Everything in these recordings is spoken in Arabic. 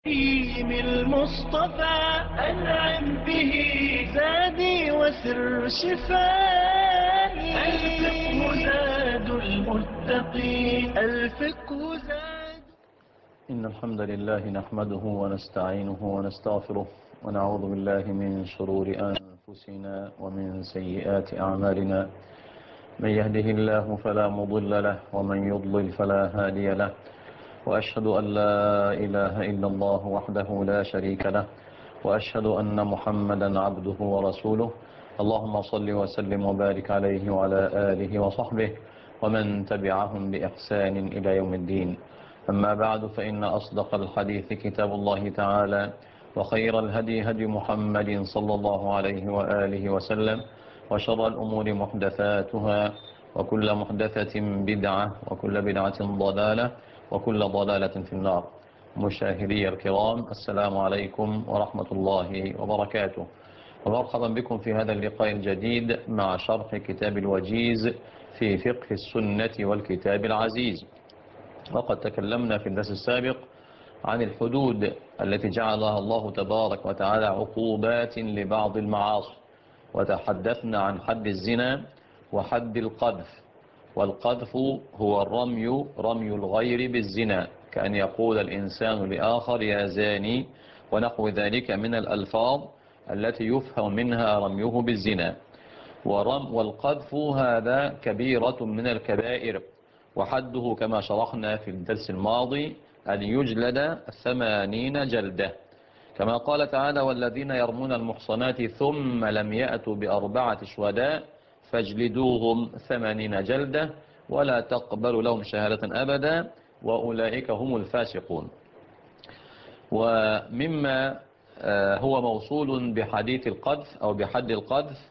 المصطفى أنعم به زادي وسر شفائي. الفقه زاد المتقين، الفقه زاد. إن الحمد لله نحمده ونستعينه ونستغفره ونعوذ بالله من شرور أنفسنا ومن سيئات أعمالنا. من يهده الله فلا مضل له ومن يضلل فلا هادي له، وأشهد أن لا إله إلا الله وحده لا شريك له، وأشهد أن محمدا عبده ورسوله. اللهم صل وسلم وبارك عليه وعلى آله وصحبه ومن تبعهم بإحسان إلى يوم الدين. أما بعد، فإن أصدق الحديث كتاب الله تعالى، وخير الهدي هدي محمد صلى الله عليه وآله وسلم، وشر الأمور محدثاتها، وكل محدثة بدعة، وكل بدعة ضلالة، وكل ضلالة في النار. مشاهدي الكرام، السلام عليكم ورحمة الله وبركاته، ومرحبا بكم في هذا اللقاء الجديد مع شرح كتاب الوجيز في فقه السنة والكتاب العزيز. وقد تكلمنا في الدرس السابق عن الحدود التي جعلها الله تبارك وتعالى عقوبات لبعض المعاصي، وتحدثنا عن حد الزنا وحد القذف. والقذف هو رمي الغير بالزنا، كأن يقول الإنسان لآخر يا زاني، ونحو ذلك من الألفاظ التي يفهم منها رميه بالزنا. والقذف هذا كبيرة من الكبائر، وحده كما شرحنا في الدرس الماضي أن يجلد 80 جلدة، كما قال تعالى والذين يرمون المحصنات ثم لم يأتوا بأربعة شهداء فاجلدوهم 80 جلدة ولا تقبل لهم شهادة أبدا وأولئك هم الفاسقون. ومما هو موصول بحديث القذف أو بحد القذف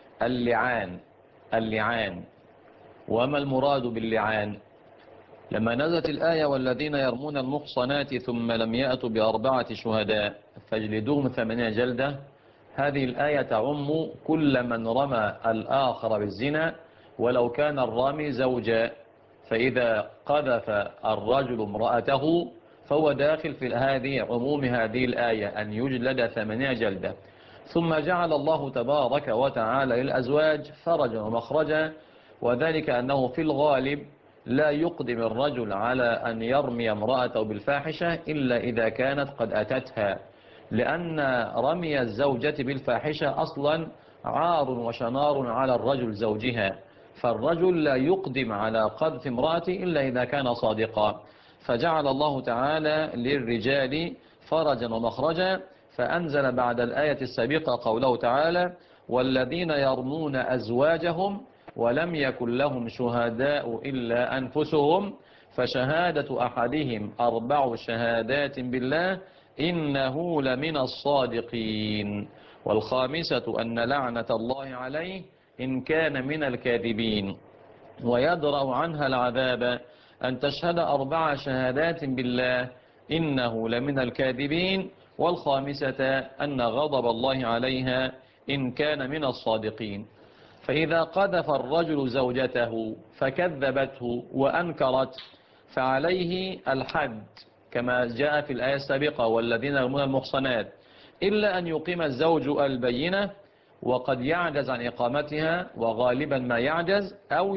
اللعان. وما المراد باللعان؟ لما نزلت الآية والذين يرمون المحصنات ثم لم يأتوا بأربعة شهداء فاجلدوهم 80 جلدة، هذه الآية تعم كل من رمى الآخر بالزنا ولو كان الرامي زوجا. فإذا قذف الرجل امرأته فهو داخل في عموم هذه الآية أن يجلد 80 جلدة. ثم جعل الله تبارك وتعالى للأزواج فرجا ومخرجا، وذلك أنه في الغالب لا يقدم الرجل على أن يرمي امرأته بالفاحشة إلا إذا كانت قد أتتها، لأن رمي الزوجة بالفاحشة أصلا عار وشنار على الرجل زوجها، فالرجل لا يقدم على قذف امرأته إلا إذا كان صادقا. فجعل الله تعالى للرجال فرجا ومخرجا، فأنزل بعد الآية السابقة قوله تعالى والذين يرمون أزواجهم ولم يكن لهم شهداء إلا أنفسهم فشهادة أحدهم 4 شهادات بالله إنه لمن الصادقين، والخامسة أن لعنة الله عليه إن كان من الكاذبين، ويدرأ عنها العذاب أن تشهد 4 شهادات بالله إنه لمن الكاذبين، والخامسة أن غضب الله عليها إن كان من الصادقين. فإذا قذف الرجل زوجته فكذبته وأنكرت فعليه الحد كما جاء في الآية السابقة والذين يرمون المحصنات، إلا أن يقيم الزوج البينة، وقد يعجز عن إقامتها، وغالبا ما يعجز،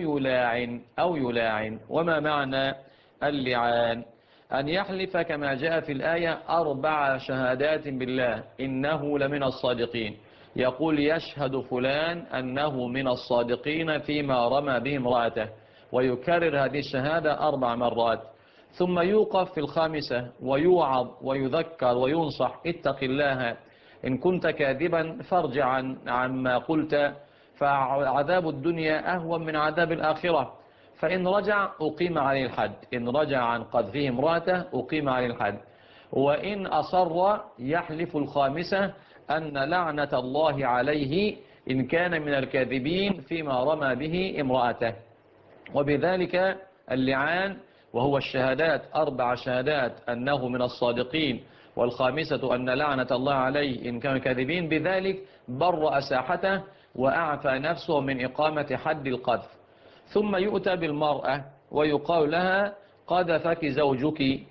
أو يلاعن. وما معنى اللعان؟ أن يحلف كما جاء في الآية 4 شهادات بالله إنه لمن الصادقين، يقول يشهد فلان أنه من الصادقين فيما رمى به امرأته، ويكرر هذه الشهادة 4 مرات، ثم يوقف في الخامسة ويوعظ ويذكر وينصح اتق الله إن كنت كاذبا فارجع عما قلت، فعذاب الدنيا أهون من عذاب الآخرة. فإن رجع أقيم عليه الحد، إن رجع عن قذفه امرأته أقيم عليه الحد. وإن أصر يحلف الخامسة أن لعنة الله عليه إن كان من الكاذبين فيما رمى به امرأته. وبذلك اللعان وهو الشهادات 4 شهادات أنه من الصادقين، والخامسة أن لعنة الله عليه إن كانوا كاذبين، بذلك برأ ساحته وأعفى نفسه من إقامة حد القذف. ثم يؤتى بالمرأة ويقال لها قذفك زوجك،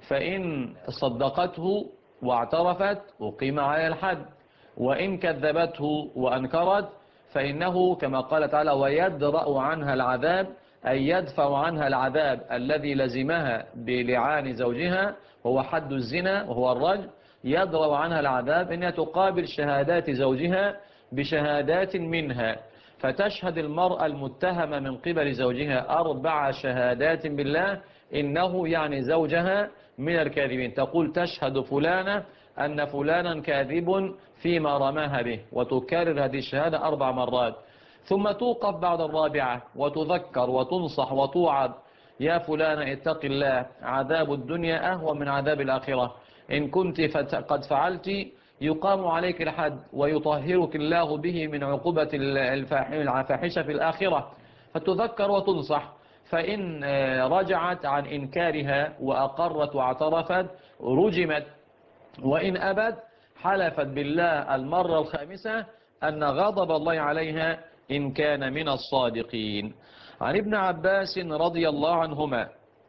فإن صدقته واعترفت أقيم عليها الحد، وإن كذبته وأنكرت فإنه كما قال تعالى ويدرأ عنها العذاب، أي يدفع عنها العذاب الذي لزمها بلعان زوجها وهو حد الزنا وهو الرجم. يدرأ عنها العذاب أنها تقابل شهادات زوجها بشهادات منها، فتشهد المرأة المتهمة من قبل زوجها 4 شهادات بالله إنه يعني زوجها من الكاذبين. تقول تشهد فلانة أن فلانا كاذب فيما رماها به، وتكرر هذه الشهادة 4 مرات، ثم توقف بعد الرابعة وتذكر وتنصح وتوعد: يا فلانة اتق الله، عذاب الدنيا أهوى من عذاب الآخرة، إن كنت قد فعلت يقام عليك الحد ويطهرك الله به من عقوبة الفاحشة في الآخرة. فتذكر وتنصح، فإن رجعت عن إنكارها وأقرت واعترفت رجمت، وإن أبت حلفت بالله المرة الخامسة أن غضب الله عليها إن كان من الصادقين. عن ابن عباس رضي الله عنهما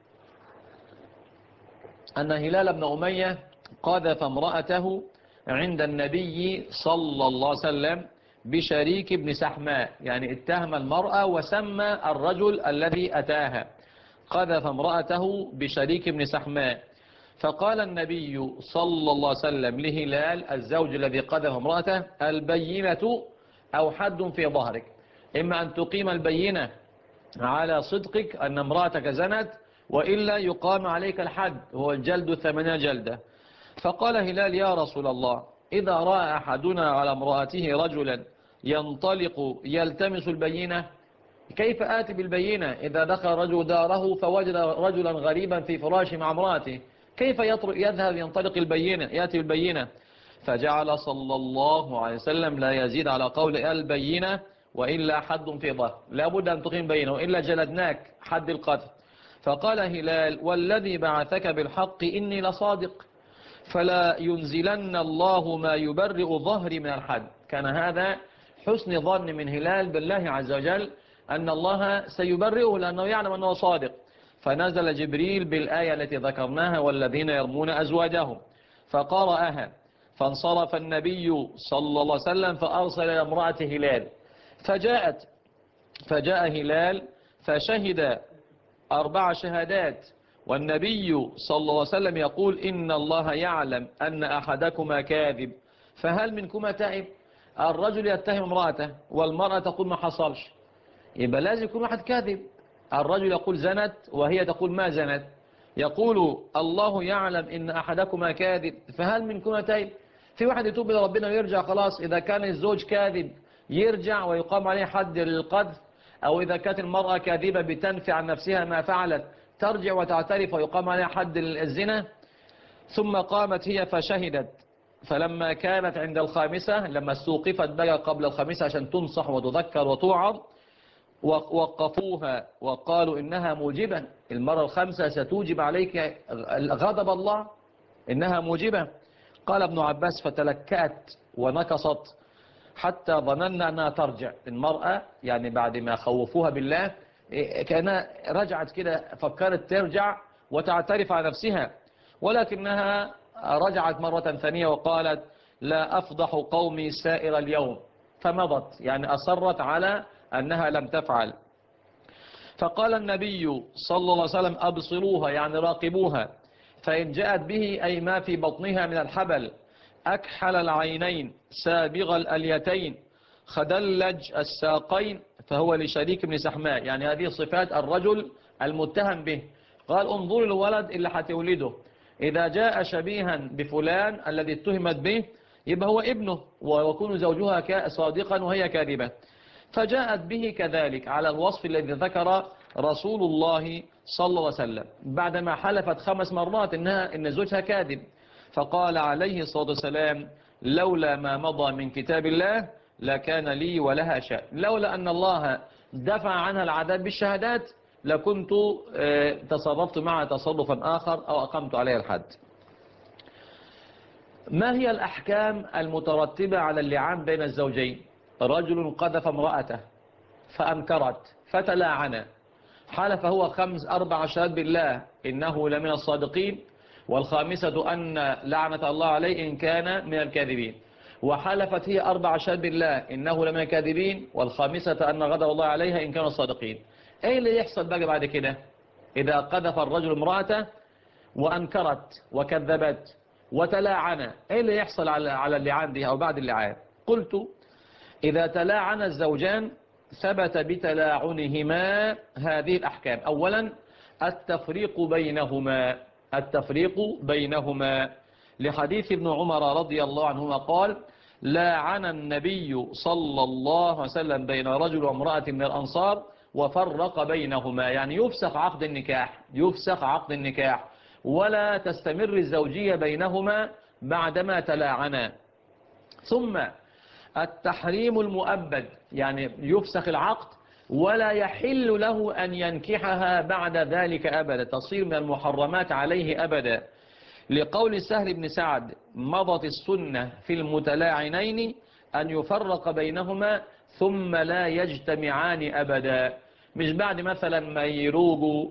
أن هلال بن أمية قذف امرأته عند النبي صلى الله عليه وسلم بشريك بن سحماء، يعني اتهم المرأة وسمى الرجل الذي أتاها، قذف امرأته بشريك بن سحماء. فقال النبي صلى الله عليه وسلم لهلال الزوج الذي قذف امرأته: البينة أو حد في ظهرك، إما أن تقيم البينة على صدقك أن امرأتك زنت، وإلا يقام عليك الحد هو الجلد 8 جلدة. فقال هلال: يا رسول الله، إذا رأى أحدنا على امرأته رجلا ينطلق يلتمس البينة، كيف آتي بالبينة؟ إذا دخل رجل داره فوجد رجلا غريبا في فراش مع امرأته، كيف يذهب ينطلق البينة يأتي بالبينة؟ فجعل صلى الله عليه وسلم لا يزيد على قول البينة وإلا حد في ظهر، لا بد أن تقيم بينة وإلا جلدناك حد القتل. فقال هلال: والذي بعثك بالحق إني لصادق، فلا ينزلن الله ما يبرئ ظهري من الحد. كان هذا حسن ظن من هلال بالله عز وجل أن الله سيبرئه لأنه يعلم أنه صادق. فنزل جبريل بالآية التي ذكرناها: والذين يرمون أزواجهم، فقرأها. فانصرف النبي صلى الله عليه وسلم فأرسل إلى امرأة هلال، فجاء هلال فشهد 4 شهادات، والنبي صلى الله عليه وسلم يقول: إن الله يعلم أن أحدكما كاذب، فهل منكما تائب؟ الرجل يتهم امرأته والمرأة تقول ما حصلش، يبقى لازم يكون واحد كاذب. الرجل يقول زنت وهي تقول ما زنت، يقول الله يعلم إن أحدكما كاذب، فهل منكما تائب؟ في واحد يتوب إلى ربنا ويرجع خلاص. إذا كان الزوج كاذب يرجع ويقام عليه حد للقذف، أو إذا كانت المرأة كاذبة بتنفي عن نفسها ما فعلت ترجع وتعترف ويقام عليها حد الزنا. ثم قامت هي فشهدت، فلما كانت عند الخامسة، لما استوقفت بقى قبل الخامسة عشان تنصح وتذكر وتوعظ، وقفوها وقالوا إنها موجبة، المرة الخامسة ستوجب عليك غضب الله، إنها موجبة. قال ابن عباس: فتلكأت ونكصت حتى ظننا أنها ترجع. المرأة يعني بعد ما خوفوها بالله كان رجعت كده، فكرت ترجع وتعترف على نفسها، ولكنها رجعت مرة ثانية وقالت: لا أفضح قومي سائر اليوم، فمضت، يعني أصرت على أنها لم تفعل. فقال النبي صلى الله عليه وسلم: أبصروها، يعني راقبوها، فإن جاءت به أي ما في بطنها من الحبل، أكحل العينين، سابغ الأليتين، خدلج الساقين، فهو لشريك بن سحماء، يعني هذه صفات الرجل المتهم به. قال: انظروا الولد اللي هتولده، إذا جاء شبيها بفلان الذي اتهمت به يبقى هو ابنه، ويكون زوجها صادقا وهي كاذبة. فجاءت به كذلك على الوصف الذي ذكر رسول الله صلى الله عليه وسلم، بعدما حلفت 5 مرات إن زوجها كاذب. فقال عليه الصلاة والسلام: لولا ما مضى من كتاب الله لكان لي ولها شأن، لولا أن الله دفع عنها العذاب بالشهادات لكنت تصرفت معها تصرفا آخر أو أقمت عليها الحد. ما هي الأحكام المترتبة على اللعان بين الزوجين؟ رجل قذف امرأته فأنكرت فتلاعنا، حلف هو 4 شهادات بالله إنه لمن الصادقين، والخامسة أن لعنة الله عليه إن كان من الكاذبين. وحلفت هي 4 شهادات بالله إنه لمن الكاذبين، والخامسة أن غضب الله عليها إن كانوا صادقين. إيه اللي يحصل بقى بعد كده إذا قذف الرجل امرأته وأنكرت وكذبت وتلاعن؟ إيه اللي يحصل على اللعان دي أو بعد اللعان؟ قلت إذا تلاعن الزوجان ثبت بتلاعنهما هذه الأحكام. أولا التفريق بينهما لحديث ابن عمر رضي الله عنهما قال لاعن النبي صلى الله عليه وسلم بين رجل وامرأة من الأنصار وفرق بينهما، يعني يفسخ عقد النكاح ولا تستمر الزوجية بينهما بعدما تلاعنا. ثم التحريم المؤبد، يعني يفسخ العقد ولا يحل له أن ينكحها بعد ذلك أبدا، تصير من المحرمات عليه أبدا، لقول سهل بن سعد مضت السنة في المتلاعنين أن يفرق بينهما ثم لا يجتمعان أبدا. مش بعد مثلا ما يروجوا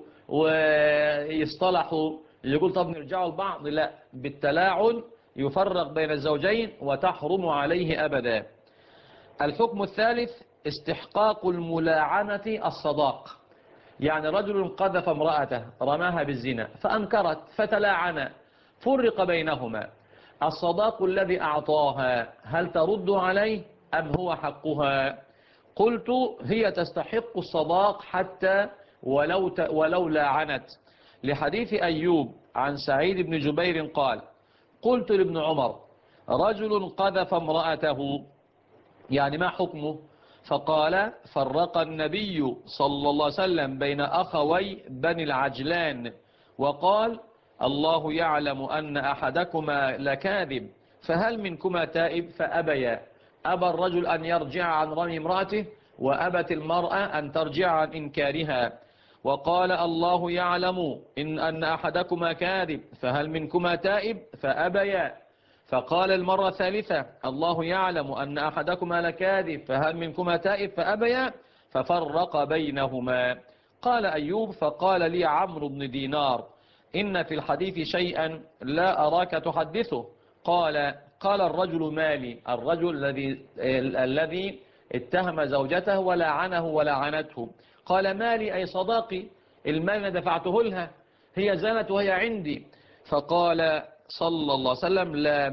ويصطلحوا يقول طب نرجعوا لبعض، لا، بالتلاعن يفرق بين الزوجين وتحرم عليه أبدا. الحكم الثالث استحقاق الملاعنة الصداق، يعني رجل قذف امرأته رماها بالزنا فأنكرت فتلاعن فرق بينهما، الصداق الذي أعطاها هل ترد عليه أم هو حقها؟ قلت هي تستحق الصداق حتى ولو لاعنت، لحديث أيوب عن سعيد بن جبير قال قلت لابن عمر رجل قذف امرأته يعني ما حكمه؟ فقال فرق النبي صلى الله عليه وسلم بين أخوي بني العجلان وقال الله يعلم أن أحدكما لكاذب فهل منكما تائب فأبيا. أبى الرجل أن يرجع عن رمي امرأته وأبت المرأة أن ترجع عن إنكارها، وقال الله يعلم أن أحدكما كاذب فهل منكما تائب فأبيا. فقال المرة الثالثة الله يعلم أن أحدكما لكاذب فهل منكما تائب فأبيا، ففرق بينهما. قال أيوب فقال لي عمرو بن دينار إن في الحديث شيئا لا أراك تحدثه. قال الرجل مالي، الرجل الذي اتهم زوجته ولعنه ولعنته، قال مالي أي صداقي، المال دفعته لها، هي زنت وهي عندي. فقال صلى الله عليه وسلم لا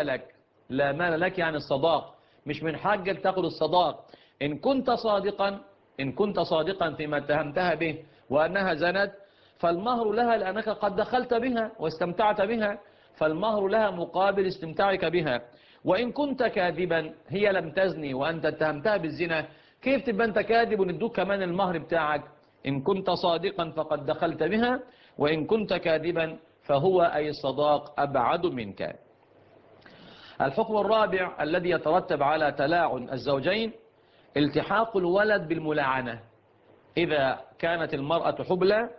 مال لك يعني الصداق، مش من حقك تأخذ الصداق. إن كنت صادقا فيما اتهمتها به وأنها زنت فالمهر لها لأنك قد دخلت بها واستمتعت بها، فالمهر لها مقابل استمتاعك بها. وإن كنت كاذبا، هي لم تزني وأنت اتهمتها بالزنا، كيف تبقى أنت كاذب وندوك كمان المهر بتاعك؟ إن كنت صادقا فقد دخلت بها، وإن كنت كاذبا فهو أي الصداق أبعد منك. الحكم الرابع الذي يترتب على تلاعن الزوجين التحاق الولد بالملاعنة. إذا كانت المرأة حبلى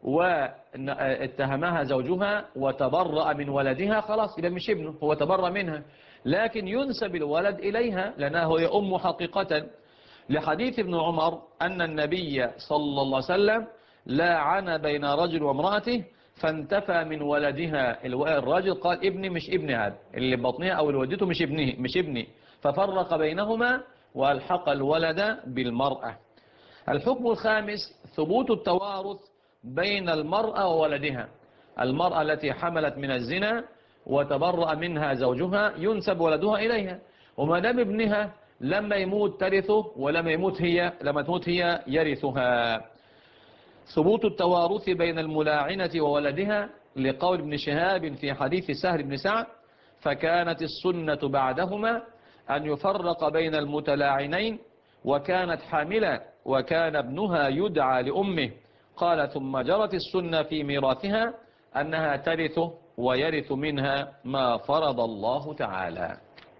واتهمها زوجها وتبرأ من ولدها خلاص يبقى مش ابنه، هو تبرأ منها، لكن ينسب الولد إليها لأنه هي أم حقيقة، لحديث ابن عمر أن النبي صلى الله عليه وسلم لاعن بين رجل وامرأته فانتفى من ولدها. الرجل قال ابني مش ابني، هذا اللي بطنها أو اللي ودته مش ابني، ففرق بينهما والحق الولد بالمرأة. الحكم الخامس ثبوت التوارث بين المرأة وولدها. المرأة التي حملت من الزنا وتبرأ منها زوجها ينسب ولدها إليها، وما دام ابنها لما يموت ترثه ولما تموت هي يرثها. ثبوت التوارث بين الملاعنة وولدها لقول ابن شهاب في حديث سهل بن سعد فكانت السنة بعدهما أن يفرق بين المتلاعنين وكانت حاملة وكان ابنها يدعى لأمه. قال ثم جرت السنة في ميراثها أنها ترث ويرث منها ما فرض الله تعالى.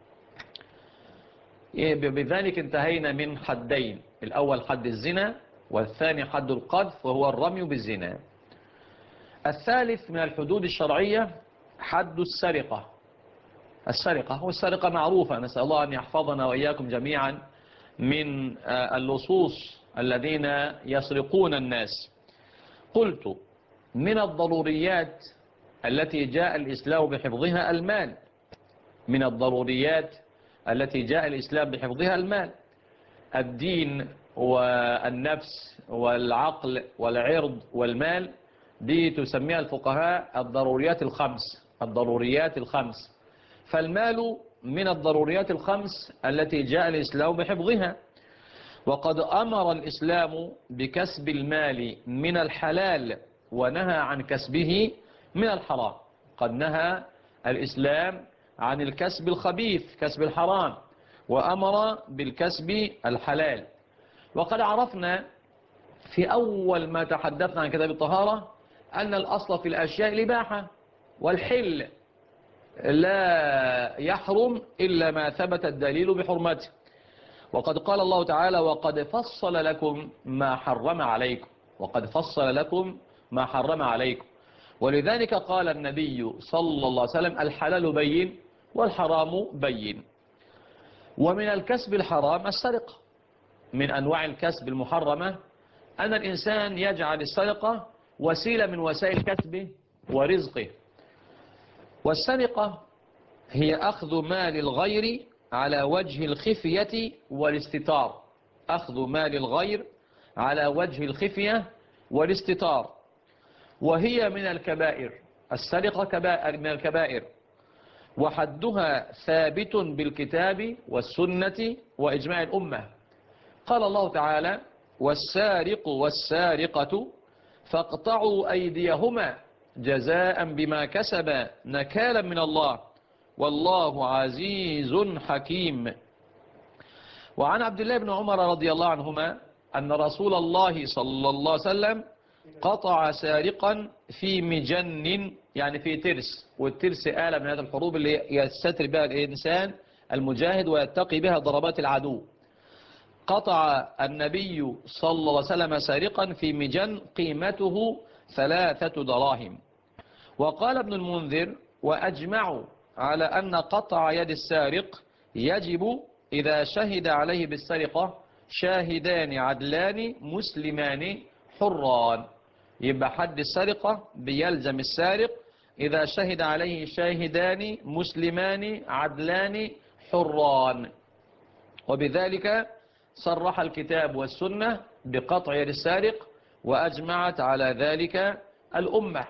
بذلك انتهينا من حدين، الأول حد الزنا والثاني حد القذف وهو الرمي بالزنا. الثالث من الحدود الشرعية حد السرقة. والسرقة معروفة، نسأل الله أن يحفظنا وإياكم جميعا من اللصوص الذين يسرقون الناس. قلت من الضروريات التي جاء الإسلام بحفظها المال، من الضروريات التي جاء الإسلام بحفظها المال. الدين والنفس والعقل والعرض والمال دي تسميها الفقهاء الضروريات الخمس. الضروريات الخمس، فالمال من الضروريات الخمس التي جاء الإسلام بحفظها. وقد أمر الإسلام بكسب المال من الحلال ونهى عن كسبه من الحرام. قد نهى الإسلام عن الكسب الخبيث، كسب الحرام، وأمر بالكسب الحلال. وقد عرفنا في أول ما تحدثنا عن كتاب الطهارة أن الأصل في الأشياء الإباحة، والحل لا يحرم إلا ما ثبت الدليل بحرمته. وقد قال الله تعالى: وقد فصل لكم ما حرم عليكم. وقد فصل لكم ما حرم عليكم. ولذلك قال النبي صلى الله عليه وسلم: الحلال بين والحرام بين. ومن الكسب الحرام السرقة. من أنواع الكسب المحرمة أن الإنسان يجعل السرقة وسيلة من وسائل كسبه ورزقه. والسرقة هي أخذ مال الغير على وجه الخفية والاستتار. أخذ مال الغير على وجه الخفية والاستتار، وهي من الكبائر. السرقة كبائر من الكبائر، وحدها ثابت بالكتاب والسنة وإجماع الأمة. قال الله تعالى: والسارق والسارقة فاقطعوا أيديهما جزاء بما كسبا نكالا من الله والله عزيز حكيم. وعن عبد الله بن عمر رضي الله عنهما أن رسول الله صلى الله عليه وسلم قطع سارقا في مجن، يعني في ترس، والترس آلة من هذه الحروب اللي يستتر بها الإنسان المجاهد ويتقي بها ضربات العدو. قطع النبي صلى الله عليه وسلم سارقا في مجن قيمته 3 دراهم. وقال ابن المنذر: وأجمعوا على أن قطع يد السارق يجب إذا شهد عليه بالسرقة شاهدان عدلان مسلمان حران. يبقى حد السرقة بيلزم السارق إذا شهد عليه شاهدان مسلمان عدلان حران. وبذلك صرح الكتاب والسنة بقطع يد السارق، وأجمعت على ذلك الأمة.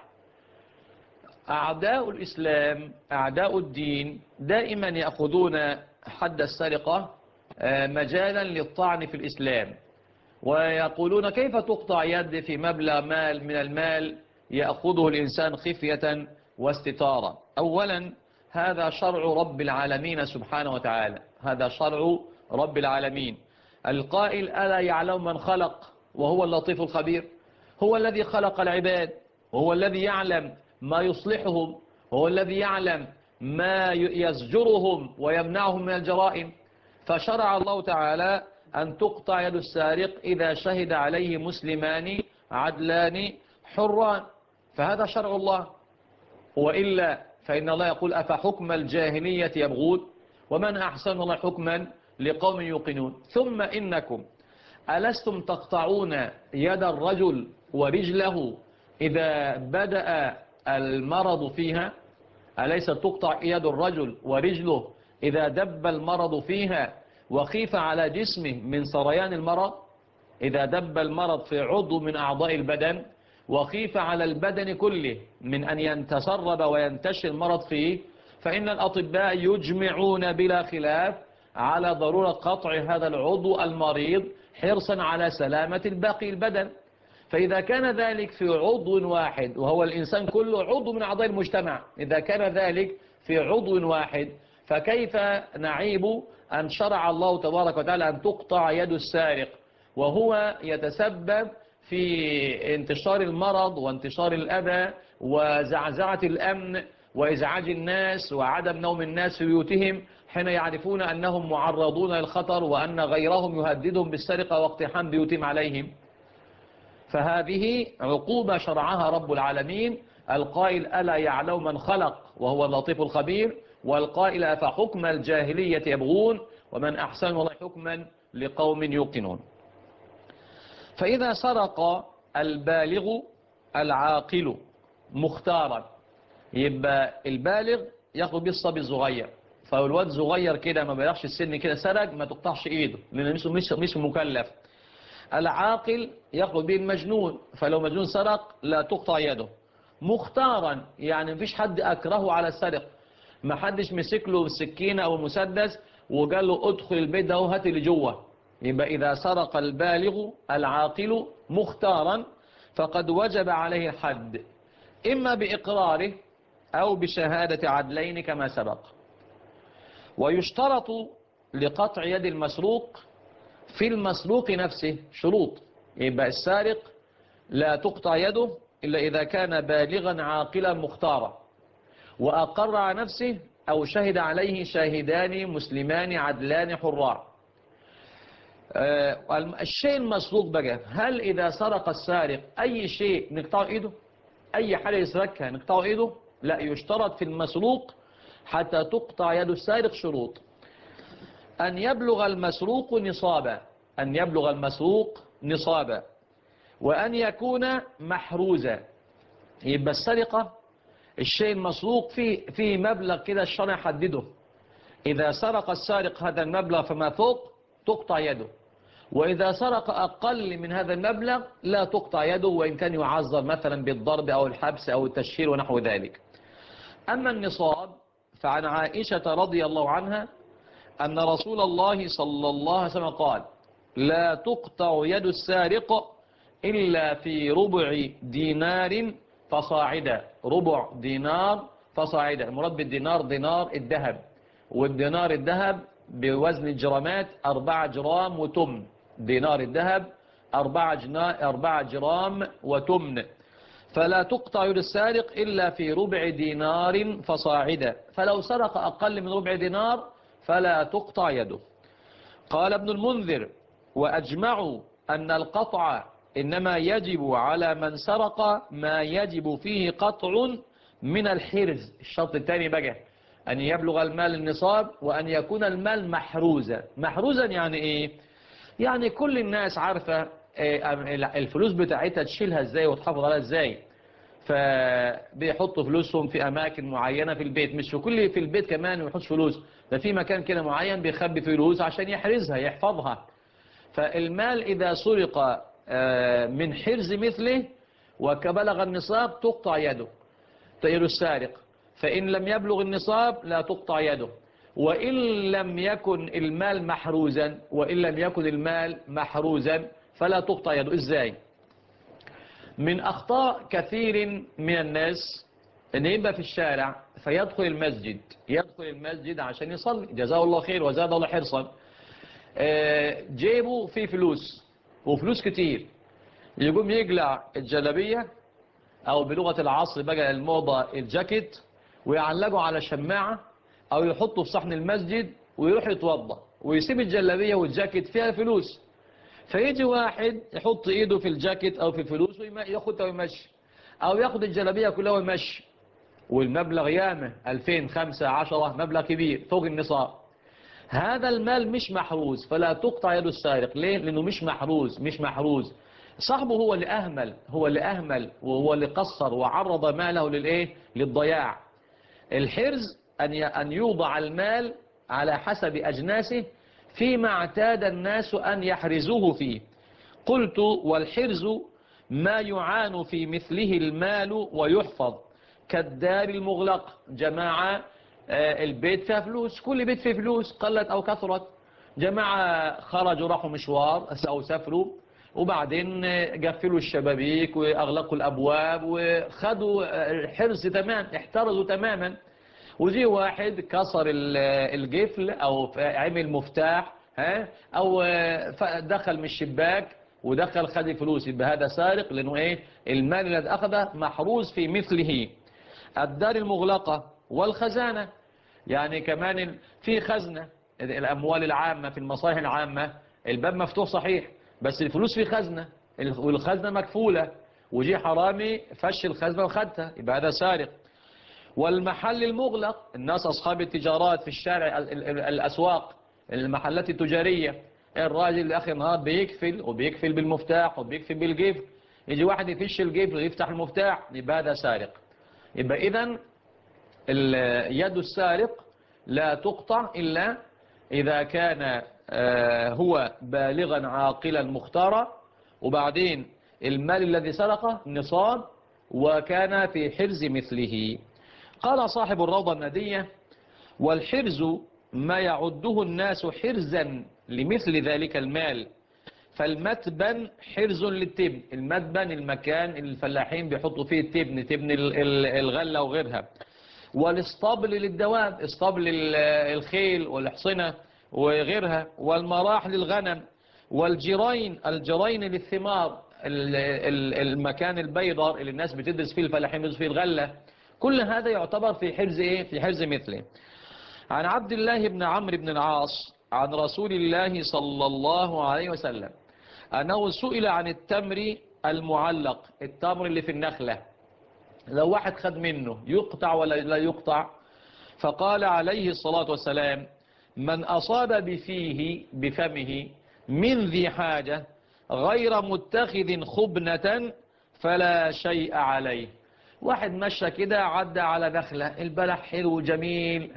أعداء الإسلام، أعداء الدين، دائما يأخذون حد السرقة مجالا للطعن في الإسلام، ويقولون: كيف تقطع يد في مبلغ مال من المال يأخذه الإنسان خفية واستتارا؟ أولا، هذا شرع رب العالمين سبحانه وتعالى. هذا شرع رب العالمين القائل: ألا يعلم من خلق وهو اللطيف الخبير. هو الذي خلق العباد، وهو الذي يعلم ما يصلحهم، هو الذي يعلم ما يزجرهم ويمنعهم من الجرائم. فشرع الله تعالى أن تقطع يد السارق إذا شهد عليه مسلمان عدلان حران، فهذا شرع الله. وإلا فإن الله يقول: أفحكم الجاهلية يبغون ومن أحسن الله حكما لقوم يوقنون. ثم إنكم ألستم تقطعون يد الرجل ورجله إذا بدأ المرض فيها؟ أليس تقطع يد الرجل ورجله إذا دب المرض فيها وخيف على جسمه من سريان المرض؟ إذا دب المرض في عضو من أعضاء البدن وخيف على البدن كله من أن يتسرب وينتشر المرض فيه، فإن الأطباء يجمعون بلا خلاف على ضرورة قطع هذا العضو المريض حرصا على سلامة الباقي البدن. فإذا كان ذلك في عضو واحد، وهو الإنسان كله عضو من أعضاء المجتمع، إذا كان ذلك في عضو واحد، فكيف نعيب أن شرع الله تبارك وتعالى أن تقطع يد السارق وهو يتسبب في انتشار المرض وانتشار الأذى وزعزعة الأمن وإزعاج الناس وعدم نوم الناس في بيوتهم حين يعرفون أنهم معرضون للخطر وأن غيرهم يهددهم بالسرقة واقتحام بيوتهم عليهم؟ فهذه عقوبة شرعها رب العالمين القائل: ألا يعلم من خلق وهو اللطيف الخبير، والقائل: أفحكم الجاهلية يبغون ومن أحسن الله حكما لقوم يوقنون. فإذا سرق البالغ العاقل مختارا، يبقى البالغ ياخد بيه الصبي الصغير، فالواد صغير كده ما بلغش السن كده سرق ما تقطعش ايده لانه مش مكلف. العاقل ياخد بيه المجنون، فلو مجنون سرق لا تقطع يده. مختارا يعني مفيش حد اكرهه على السرقه، ما حدش مسك له السكينه او المسدس وقال له ادخل البيت ده وهات اللي جوه. يبقى اذا سرق البالغ العاقل مختارا فقد وجب عليه الحد، اما باقراره او بشهاده عدلين كما سبق. ويشترط لقطع يد المسروق في المسروق نفسه شروط. يبقى السارق لا تقطع يده إلا إذا كان بالغا عاقلا مختارا وأقر على نفسه أو شهد عليه شاهدان مسلمان عدلان حران. الشيء المسروق بقى، هل إذا سرق السارق أي شيء نقطع إيده؟ أي حاجة يسرقها نقطع إيده؟ لا، يشترط في المسروق حتى تقطع يد السارق شروط: أن يبلغ المسروق نصابا، أن يبلغ المسروق نصابا، وأن يكون محروزا. يبقى السرقة الشيء المسروق فيه مبلغ كده الشرع حدده، إذا سرق السارق هذا المبلغ فما فوق تقطع يده، وإذا سرق أقل من هذا المبلغ لا تقطع يده، وإن كان يعذر مثلا بالضرب أو الحبس أو التشهير ونحو ذلك. أما النصاب فعن عائشة رضي الله عنها أن رسول الله صلى الله عليه وسلم قال: لا تقطع يد السارق إلا في ربع دينار فصاعدا. ربع دينار فصاعدا، المراد بالدينار دينار الذهب، والدينار الذهب بوزن الجرامات 4 جرام وتمن. دينار الذهب 4 جرام وتمن. فلا تقطع يد السارق إلا في ربع دينار فصاعدا، فلو سرق أقل من ربع دينار فلا تقطع يده. قال ابن المنذر: وأجمعوا أن القطع إنما يجب على من سرق ما يجب فيه قطع من الحرز. الشرط الثاني بقى أن يبلغ المال النصاب وأن يكون المال محروزا. محروزا يعني إيه؟ يعني كل الناس عارفة الفلوس بتاعتها تشيلها إزاي وتحافظ عليها إزاي، فبيحطوا فلوسهم في أماكن معينة في البيت، مش في كل في البيت كمان ويحط فلوس، ده في مكان كده معين بيخبي فلوس عشان يحرزها يحفظها. فالمال إذا سرق من حرز مثله وكبلغ النصاب تقطع يده، يد السارق. فإن لم يبلغ النصاب لا تقطع يده. وإن لم يكن المال محروزا، وإن لم يكن المال محروزا فلا تقطع يده. إزاي؟ من أخطاء كثير من الناس أن يبقى في الشارع فيدخل المسجد، يدخل المسجد عشان يصلي، جزاه الله خير وزاد الله حرصا، جيبه فيه فلوس وفلوس كتير، يقوم يقلع الجلابية أو بلغة العصر بقى الموضة الجاكيت ويعلقه على شماعة أو يحطه في صحن المسجد ويروح يتوضى ويسيب الجلابية والجاكيت فيها فلوس. فيجي واحد يحط ايده في الجاكيت او في الفلوس وياخدها ويمشي، او ياخد الجلابيه كلها ويمشي، والمبلغ يامه 2000 5 10 مبلغ كبير فوق النصاب. هذا المال مش محروز فلا تقطع يد السارق. ليه؟ لانه مش محروز. مش محروز، صاحبه هو اللي اهمل، هو اللي اهمل وهو اللي قصر وعرض ماله للايه؟ للضياع. الحرز ان يوضع المال على حسب اجناسه فيما اعتاد الناس أن يحرزوه فيه. قلت: والحرز ما يعان في مثله المال ويحفظ كالدار المغلق. جماعة البيت فيها فلوس، كل بيت فيه فلوس قلت أو كثرت. جماعة خرجوا راحوا مشوار أو سافروا وبعدين قفلوا الشبابيك وأغلقوا الأبواب وخدوا الحرز تمام، احترزوا تماما. وجي واحد كسر القفل او عمل مفتاح او دخل من الشباك ودخل خد الفلوس، يبقى هذا سارق، لانه ايه؟ المال الذي اخذه محروز في مثله. الدار المغلقة والخزانة، يعني كمان في خزنة، الاموال العامة في المصالح العامة الباب مفتوح صحيح بس الفلوس في خزنة والخزنة مكفولة، وجي حرامي فش الخزنة وخدها، يبقى هذا سارق. والمحل المغلق، الناس أصحاب التجارات في الشارع الأسواق المحلات التجارية، الراجل اللي آخر النهار بيقفل وبيقفل بالمفتاح وبيقفل بالقفل، يجي واحد يفش القفل ويفتح المفتاح، يبقى هذا سارق. يبقى إذن يد السارق لا تقطع إلا إذا كان هو بالغا عاقلا مختارا، وبعدين المال الذي سرقه نصاب وكان في حرز مثله. قال صاحب الروضة الندية: والحرز ما يعده الناس حرزا لمثل ذلك المال، فالمتبن حرز للتبن. المتبن المكان الفلاحين بيحطوا فيه التبن، تبن الغلة وغيرها. والاسطبل للدواب، اسطبل الخيل والحصنة وغيرها. والمراح للغنم. والجرين، الجرين للثمار، المكان البيضر اللي الناس بتدرس فيه، الفلاحين بيدرس فيه الغلة. كل هذا يعتبر في حرز ايه؟ في حرز مثله. عن عبد الله بن عمرو بن العاص عن رسول الله صلى الله عليه وسلم أنه سئل عن التمر المعلق، التمر اللي في النخلة، لو واحد خد منه يقطع ولا لا يقطع؟ فقال عليه الصلاة والسلام: من أصاب بفيه بفمه من ذي حاجة غير متخذ خبنة فلا شيء عليه. واحد مشى كده عدى على نخلة، البلح حلو جميل،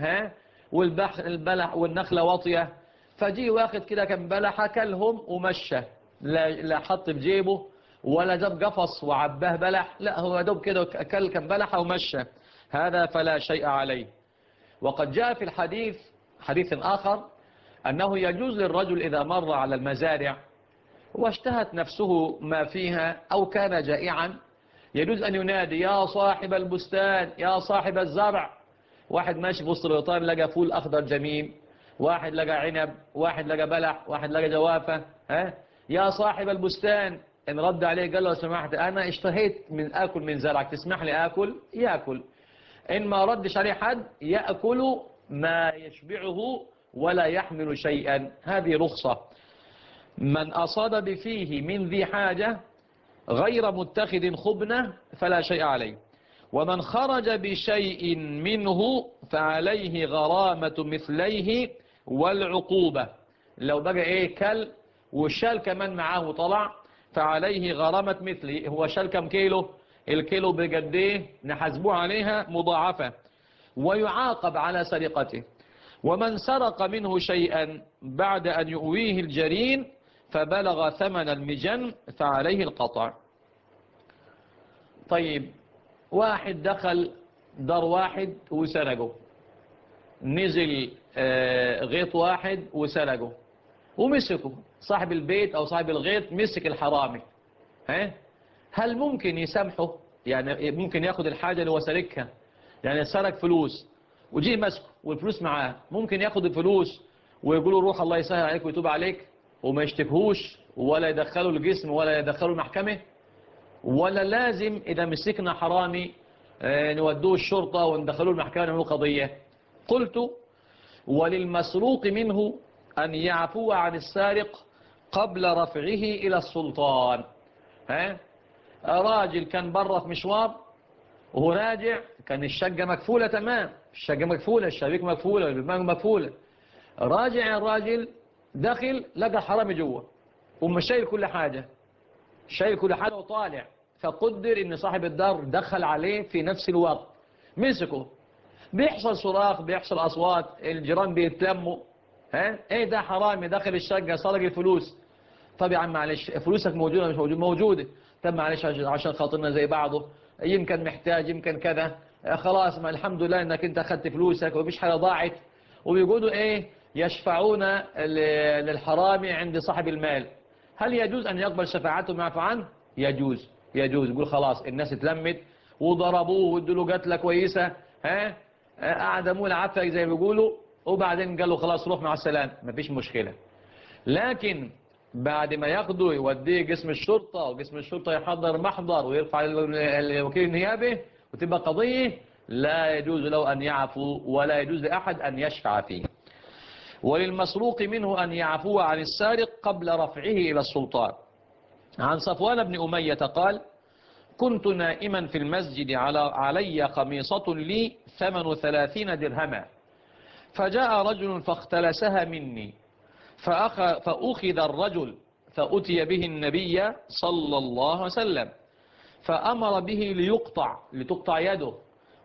والبلح والنخلة واطية، فجي واخد كده كم بلحة كلهم ومشى، لا حط في جيبه ولا جاب قفص وعباه بلح، لا هو دوب كده كل كم بلحة ومشى، هذا فلا شيء عليه. وقد جاء في الحديث حديث آخر أنه يجوز للرجل إذا مر على المزارع واشتهت نفسه ما فيها أو كان جائعا، يجوز أن ينادي: يا صاحب البستان، يا صاحب الزرع. واحد ماشي في وسط الغيطان لقى فول أخضر جميل، واحد لقى عنب، واحد لقى بلح، واحد لقى جوافة، يا صاحب البستان. إن رد عليه قال له: سمحت أنا اشتهيت من آكل من زرعك، تسمح لي آكل؟ يأكل. إن ما ردش عليه حد يأكل ما يشبعه ولا يحمل شيئا، هذه رخصة. من أصاب بفيه من ذي حاجة غير متخذ خبنة فلا شيء عليه. ومن خرج بشيء منه فعليه غرامة مثليه والعقوبة. لو بقى ايه كل وشال كمان معاه وطلع فعليه غرامة مثله. هو شال كم كيلو؟ الكيلو بقديه نحاسبوه عليها مضاعفة، ويعاقب على سرقته. ومن سرق منه شيئا بعد أن يؤويه الجرين فبلغ ثمن المجن فعليه القطع. طيب، واحد دخل دار واحد وسرقه، نزل غيط واحد وسرقه ومسكه صاحب البيت أو صاحب الغيط، مسك الحرامي، هل ممكن يسامحه؟ يعني ممكن ياخد الحاجة اللي هو سرقها، يعني سرق فلوس وجي مسكه والفلوس معاه، ممكن ياخد الفلوس ويقولوا روح الله يسهل عليك ويتوب عليك وما يشتكهوش ولا يدخلوا الجسم ولا يدخلوا المحكمة؟ ولا لازم إذا مسكنا حرامي نودوه الشرطة وندخلوه المحكمة ونعملوا قضية؟ قلت: وللمسروق منه أن يعفو عن السارق قبل رفعه إلى السلطان. راجل كان برا في مشوار وهو راجع، كان الشقة مكفولة تمام، الشقة مكفولة، الشبيك مكفولة، البيبان مكفولة. راجع الراجل داخل لقى حرامي جوه ومش شايل كل حاجة، شايل كل حاجة وطالع، فقدر ان صاحب الدار دخل عليه في نفس الوقت، مسكه، بيحصل صراخ، بيحصل اصوات، الجيران بيتلموا، ايه ده حرامي داخل الشقة سرق الفلوس. طب يا عم معلش، فلوسك موجودة مش موجودة؟ موجودة. طب معلش عشان خاطرنا زي بعضه، يمكن محتاج يمكن كذا، خلاص ما الحمد لله انك انت اخذت فلوسك ومفيش حاجة ضاعت. وبيقولوا ايه؟ يشفعون للحرامي عند صاحب المال. هل يجوز ان يقبل شفاعته ويعفو عنه؟ يجوز، يجوز. يقول خلاص الناس اتلمت وضربوه وادوا له قتله كويسه، اعدموه العفه زي ما بيقولوا، وبعدين قال له خلاص روح مع السلامه، مفيش مشكله. لكن بعد ما ياخده يوديه قسم الشرطة، وقسم الشرطة يحضر محضر ويرفع الوكيل النيابي وتبقى قضية، لا يجوز له أن يعفو ولا يجوز لأحد أن يشفع فيه. وللمسروق منه أن يعفو عن السارق قبل رفعه إلى السلطان. عن صفوان بن أمية قال: كنت نائما في المسجد علي خميصة لي ثمن 30 درهما، فجاء رجل فاختلسها مني، فأخذ الرجل فأتي به النبي صلى الله عليه وسلم فأمر به لتقطع يده.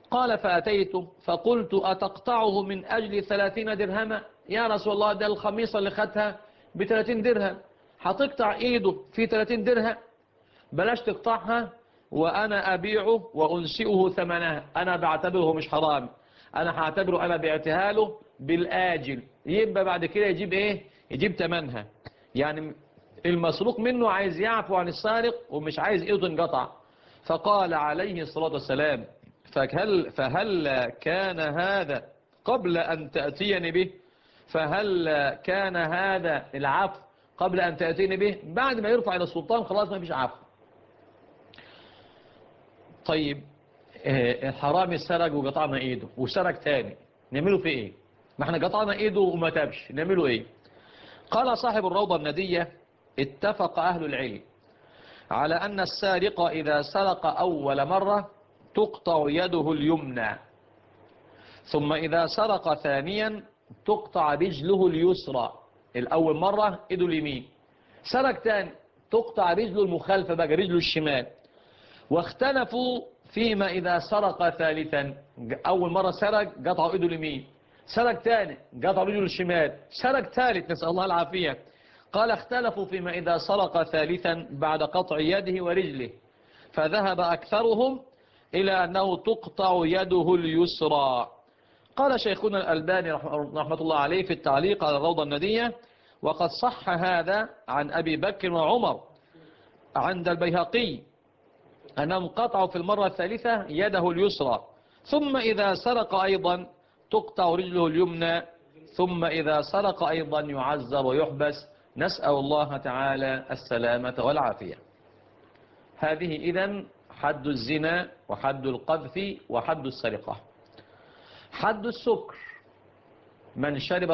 قال فأتيته فقلت أتقطعه من أجل 30 درهما؟ يا رسول الله ده الخميصة اللي خدها ب30 درهم، هتقطع إيده في 30 درهم؟ بلاش تقطعها وأنا أبيعه وأنشئه ثمنها، أنا بعتبره مش حرام، أنا هعتبره أنا بعتها له بالآجل، يبقى بعد كده يجيب إيه؟ يجيب ثمنها. يعني المسروق منه عايز يعفو عن السارق ومش عايز إيده تنقطع. فقال عليه الصلاة والسلام فهل كان هذا قبل أن تأتيني به؟ فهل كان هذا العفو قبل أن تأتيني به؟ بعد ما يرفع إلى السلطان خلاص ما فيش عفو. طيب الحرامي سرق وقطعنا ايده وسرق تاني، نعمله في ايه؟ ما احنا قطعنا ايده وما تابش، نعمله ايه؟ قال صاحب الروضة الندية: اتفق اهل العلم على ان السارق اذا سرق اول مرة تقطع يده اليمنى، ثم اذا سرق ثانيا تقطع رجله اليسرى. الاول مرة ايده اليمين، سرق تاني تقطع رجله المخالفة بقى رجله الشمال. واختلفوا فيما إذا سرق ثالثا، أول مرة سرق قطعوا إيده اليمين، سرق ثاني قطعوا رجله الشمال، سرق ثالث نسأل الله العافية. قال اختلفوا فيما إذا سرق ثالثا بعد قطع يده ورجله، فذهب أكثرهم إلى أنه تقطع يده اليسرى. قال شيخنا الألباني رحمة الله عليه في التعليق على الروضة الندية: وقد صح هذا عن أبي بكر وعمر عند البيهقي أنهم قطعوا في المرة الثالثة يده اليسرى، ثم إذا سرق أيضا تقطع رجله اليمنى، ثم إذا سرق أيضا يعذر ويحبس، نسأل الله تعالى السلامة والعافية. هذه إذن حد الزنا وحد القذف وحد السرقة. حد السكر: من شرب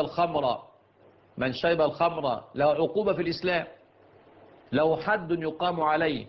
الخمر له عقوبة في الإسلام، له حد يقام عليه.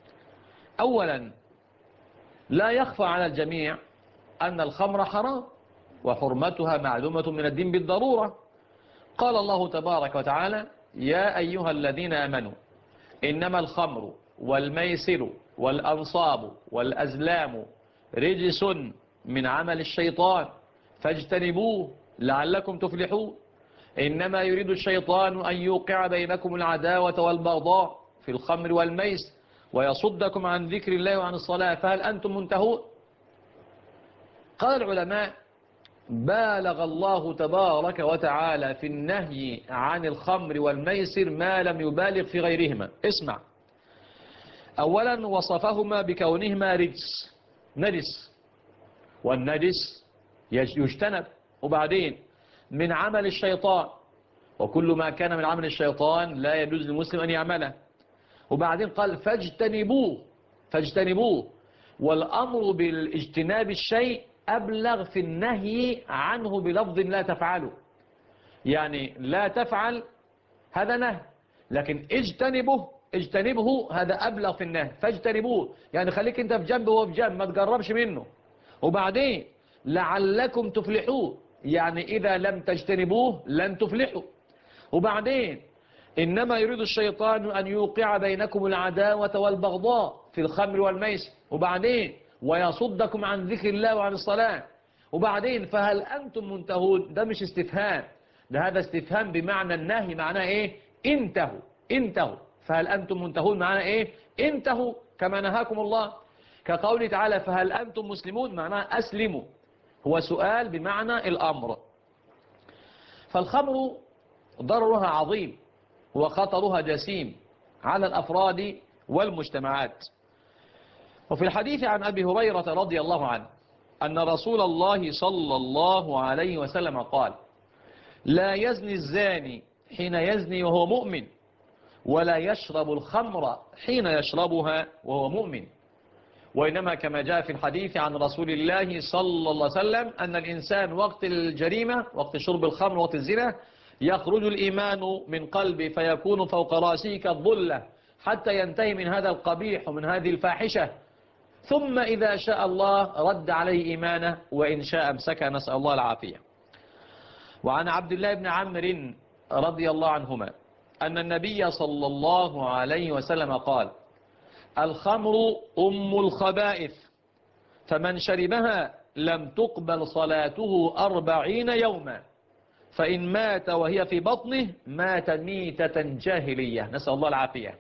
أولا لا يخفى على الجميع أن الخمر حرام وحرمتها معلومة من الدين بالضرورة. قال الله تبارك وتعالى: يا أيها الذين آمنوا إنما الخمر والميسر والأنصاب والأزلام رجس من عمل الشيطان فاجتنبوه لعلكم تفلحون. إنما يريد الشيطان أن يوقع بينكم العداوة والبغضاء في الخمر والميسر ويصدكم عن ذكر الله وعن الصلاة فهل أنتم منتهون؟ قال العلماء: بالغ الله تبارك وتعالى في النهي عن الخمر والميسر ما لم يبالغ في غيرهما. اسمع: أولا وصفهما بكونهما رجس، نجس، والنجس يجتنب. وبعدين من عمل الشيطان، وكل ما كان من عمل الشيطان لا يجوز للمسلم أن يعمله. وبعدين قال فاجتنبوه، والأمر بالاجتناب الشيء أبلغ في النهي عنه بلفظ لا تفعله. يعني لا تفعل هذا نهي، لكن اجتنبه هذا أبلغ في النهي. فاجتنبوه يعني خليك انت في جنب وهو في جنب، ما تقربش منه. وبعدين لعلكم تفلحون، يعني إذا لم تجتنبوه لن تفلحوا. وبعدين إنما يريد الشيطان أن يوقع بينكم العداوة والبغضاء في الخمر والميسر. وبعدين ويصدكم عن ذكر الله وعن الصلاة. وبعدين فهل أنتم منتهون؟ ده مش استفهام، ده هذا استفهام بمعنى النهي. معناه إيه؟ انتهوا. فهل أنتم منتهون معناه إيه؟ انتهوا كما نهاكم الله. كقوله تعالى: فهل أنتم مسلمون؟ معناه أسلموا. هو سؤال بمعنى الأمر. فالخمر ضررها عظيم وخطرها جسيم على الأفراد والمجتمعات. وفي الحديث عن أبي هريرة رضي الله عنه أن رسول الله صلى الله عليه وسلم قال: لا يزني الزاني حين يزني وهو مؤمن، ولا يشرب الخمر حين يشربها وهو مؤمن. وإنما كما جاء في الحديث عن رسول الله صلى الله عليه وسلم أن الإنسان وقت الجريمة، وقت شرب الخمر، وقت الزنا، يخرج الإيمان من قلبه فيكون فوق رأسه كالظلة حتى ينتهي من هذا القبيح ومن هذه الفاحشة، ثم إذا شاء الله رد عليه إيمانه وإن شاء امسكه، نسأل الله العافية. وعن عبد الله بن عمرو رضي الله عنهما أن النبي صلى الله عليه وسلم قال: الخمر أم الخبائث، فمن شربها لم تقبل صلاته 40 يوما، فإن مات وهي في بطنه مات ميتة جاهلية، نسأل الله العافية.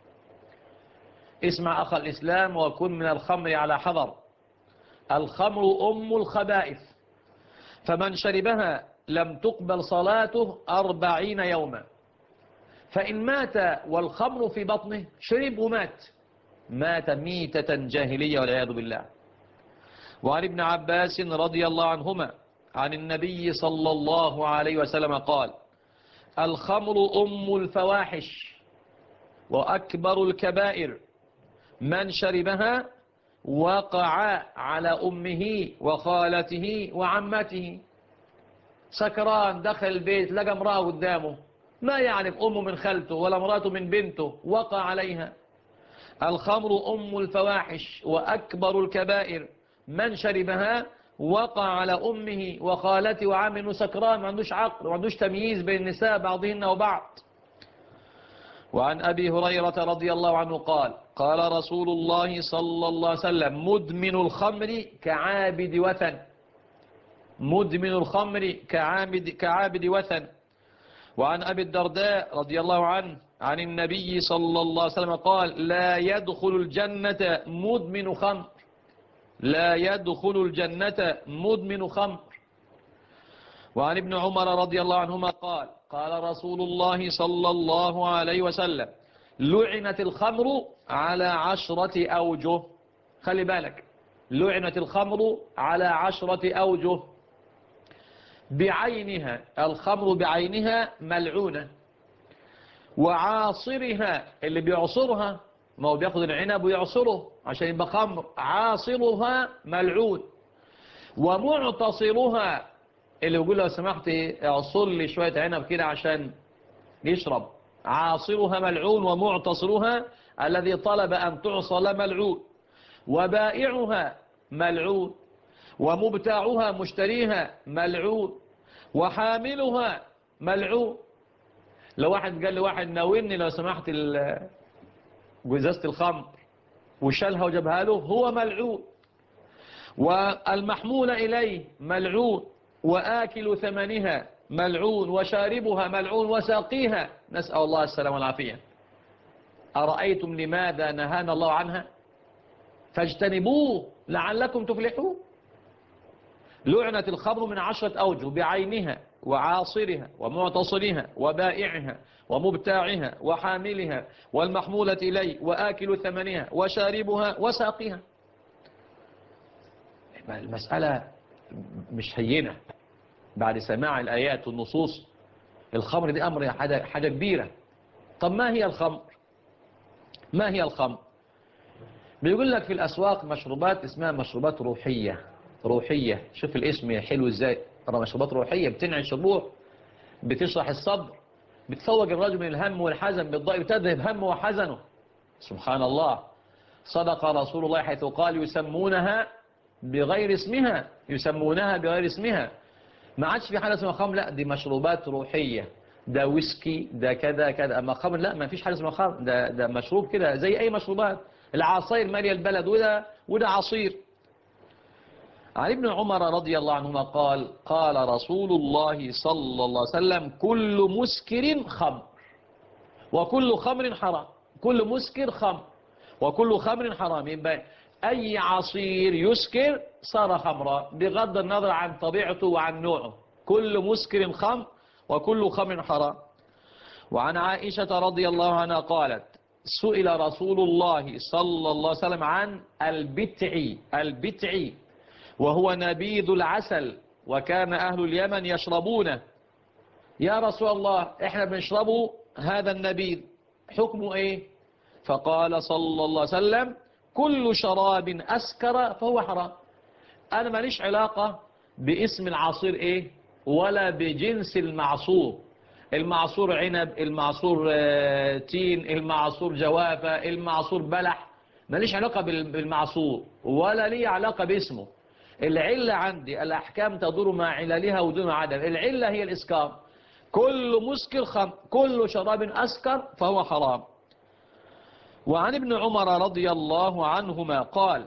اسمع أخ الإسلام وكن من الخمر على حذر. الخمر أم الخبائث، فمن شربها لم تقبل صلاته 40 يوما، فإن مات والخمر في بطنه شرب ومات مات ميتة جاهلية والعياذ بالله. وعن ابن عباس رضي الله عنهما عن النبي صلى الله عليه وسلم قال: الخمر أم الفواحش وأكبر الكبائر، من شربها وقع على أمه وخالته وعمته. سكران دخل البيت لقى امرأة قدامه، ما يعرف أمه من خالته ولا امرأته من بنته، وقع عليها. الخمر أم الفواحش وأكبر الكبائر، من شربها وقع على أمه وخالته وعمه. سكران ما عندوش عقل وما عندوش تمييز بين النساء بعضهن وبعض. وعن أبي هريرة رضي الله عنه قال: قال رسول الله صلى الله عليه وسلم: مدمن الخمر كعابد وثن. مدمن الخمر كعابد وثن. وعن أبي الدرداء رضي الله عنه عن النبي صلى الله عليه وسلم قال: لا يدخل الجنة مدمن خمر. لا يدخل الجنة مدمن خمر. وعن ابن عمر رضي الله عنهما قال: قال رسول الله صلى الله عليه وسلم: لعنت الخمر على 10 أوجه. خلي بالك، لعنت الخمر على 10 أوجه. بعينها، الخمر بعينها ملعونة. وعاصرها، اللي بيعصرها، ما هو بياخد العنب ويعصره عشان يبقى خمر، عاصرها ملعون. ومعتصرها، اللي يقول لو سمحت اعصر لي شوية عنب كده عشان يشرب، عاصرها ملعون ومعتصرها الذي طلب أن تعصل ملعون. وبائعها ملعون، ومبتاعها مشتريها ملعون، وحاملها ملعون. لو واحد قال لواحد ناولني لو سمحت جزازة الخمر وشالها وجابها له، هو ملعون. والمحمول إليه ملعون، وآكل ثمنها ملعون، وشاربها ملعون، وساقيها، نسأل الله السلامة والعافية. أرأيتم لماذا نهانا الله عنها؟ فاجتنبوه لعلكم تفلحون. لعنت الخمر من 10 أوجه: بعينها، وعاصرها، ومعتصرها، وبائعها، ومبتاعها، وحاملها، والمحمولة إليه، وآكل ثمنها، وشاربها، وساقيها. المسألة مش هينة بعد سماع الآيات والنصوص. الخمر دي أمر حاجة كبيرة. طب ما هي الخمر؟ ما هي الخمر؟ بيقول لك في الأسواق مشروبات اسمها مشروبات روحية. روحية، شوف الاسم حلو ازاي، مشروبات روحية بتنعش الروح، بتشرح الصدر، بتفوق الرجل من الهم والحزن، بتذهب همه وحزنه. سبحان الله، صدق رسول الله حيث قال: يسمونها بغير اسمها، يسمونها بغير اسمها. ما عادش في حاجة اسمها خمر، لا دي مشروبات روحية، ده ويسكي، ده كذا كذا. اما خمر لا، ما فيش حاجة اسمها خمر، ده مشروب كده زي اي مشروبات. العصير مالي البلد، وده عصير. عن ابن عمر رضي الله عنهما قال: قال رسول الله صلى الله عليه وسلم: كل مسكر خمر، وكل خمر حرام. كل مسكر خمر، وكل خمر حرام. يبقى أي عصير يسكر صار خمرا بغض النظر عن طبيعته وعن نوعه. كل مسكر خمر، وكل خمر حرام. وعن عائشة رضي الله عنها قالت: سئل رسول الله صلى الله عليه وسلم عن البتع، وهو نبيذ العسل، وكان أهل اليمن يشربونه. يا رسول الله، احنا بنشربه هذا النبيذ، حكمه ايه؟ فقال صلى الله عليه وسلم: كل شراب أسكر فهو حرام. أنا ماليش علاقة باسم العصير ايه ولا بجنس المعصور. المعصور عنب، المعصور تين، المعصور جوافة، المعصور بلح، ماليش علاقة بالمعصور ولا لي علاقة باسمه. العلة عندي الأحكام تدور مع عللها ودون عدل. العلة هي الإسكار. كل مسكر خمر، كل شراب أسكر فهو حرام. وعن ابن عمر رضي الله عنهما قال: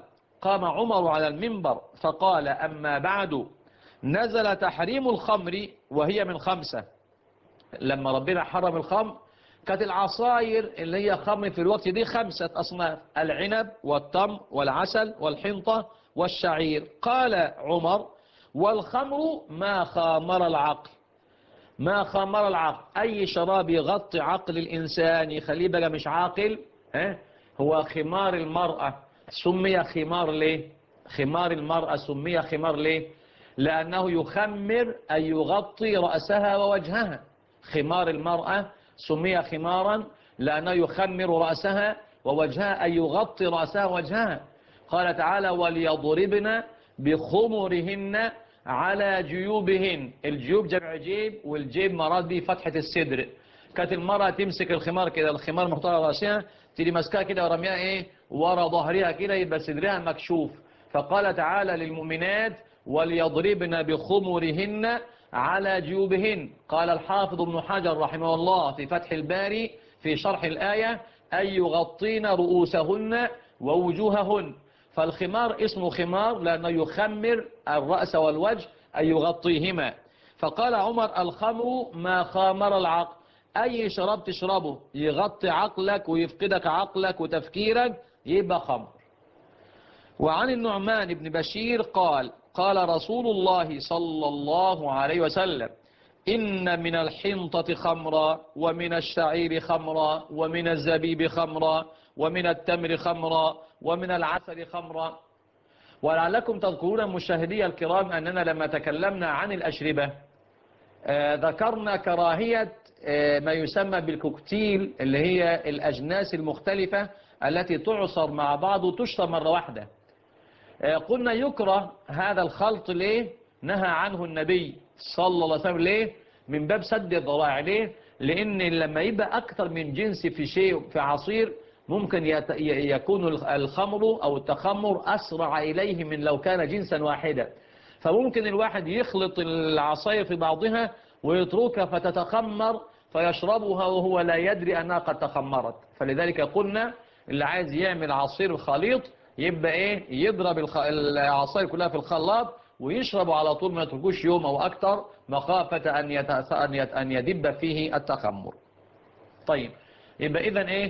قام عمر على المنبر فقال: أما بعد، نزل تحريم الخمر وهي من 5. لما ربنا حرم الخمر كانت العصاير اللي هي خمر في الوقت دي 5 أصناف: العنب والتمر والعسل والحنطة والشعير. قال عمر: والخمر ما خامر العقل. ما خامر العقل أي شراب يغطي عقل الإنسان يخليه بقى مش عاقل. هو خمار المرأة. سمي خمار ليه؟ خمار المرأة سمي خمار ليه؟ لأنه يخمر أي يغطي رأسها ووجهها. خمار المرأة سمي خمارا لأنه يخمر رأسها ووجهها أي يغطي رأسها ووجهها. قال تعالى: وليضربن بخمرهن على جيوبهن. الجيوب جمع جيب، والجيب مراد به فتحة الصدر. كانت المرأة تمسك الخمار كده، الخمار محطوط على رأسها، تيجي ماسكاها كده ورميها ورا ظهرها كده، يبقى صدرها مكشوف. فقال تعالى للمؤمنات: وليضربن بخمرهن على جيوبهن. قال الحافظ ابن حجر رحمه الله في فتح الباري في شرح الآية: أي يغطين رؤوسهن ووجوههن. فالخمار اسمه خمار لأنه يخمر الرأس والوجه أي يغطيهما. فقال عمر: الخمر ما خامر العقل أي شراب تشربه يغطي عقلك ويفقدك عقلك وتفكيرك يبقى خمر. وعن النعمان بن بشير قال: قال رسول الله صلى الله عليه وسلم: إن من الحنطة خمرا، ومن الشعير خمرا، ومن الزبيب خمرا، ومن التمر خمرا، ومن العسل خمرا. ولعلكم تذكرون مشاهدي الكرام أننا لما تكلمنا عن الأشربة ذكرنا كراهية ما يسمى بالكوكتيل، اللي هي الأجناس المختلفة التي تعصر مع بعض وتشرب مرة واحدة. قلنا يكره هذا الخلط. ليه نهى عنه النبي صلى الله عليه وسلم؟ ليه؟ من باب سد الذرائع. ليه؟ لأن لما يبقى أكثر من جنس في شيء في عصير ممكن يكون الخمر أو التخمر أسرع إليه من لو كان جنسا واحدا. فممكن الواحد يخلط العصاير في بعضها ويتركها فتتخمر فيشربها وهو لا يدري أنها قد تخمرت. فلذلك قلنا اللي عايز يعمل عصير خليط يبقى يضرب العصاير كلها في الخلاط ويشربه على طول، ما يتركوش يوم أو أكتر مخافة أن يدب فيه التخمر. طيب، يبقى إذن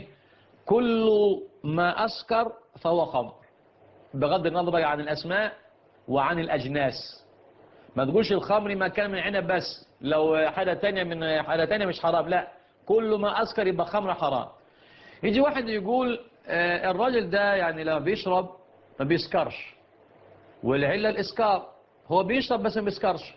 كل ما أسكر فهو خمر، بغض النظر عن الأسماء وعن الأجناس. ما تقولش الخمر ما كان من عنب بس، لو حاجة تانية من حاجة تانية مش حرام، لا، كل ما أسكر يبقى خمر حرام. يجي واحد يقول الراجل ده يعني لما بيشرب ما بيسكرش، والعلة الإسكار، هو بيشرب بس ما بيسكرش،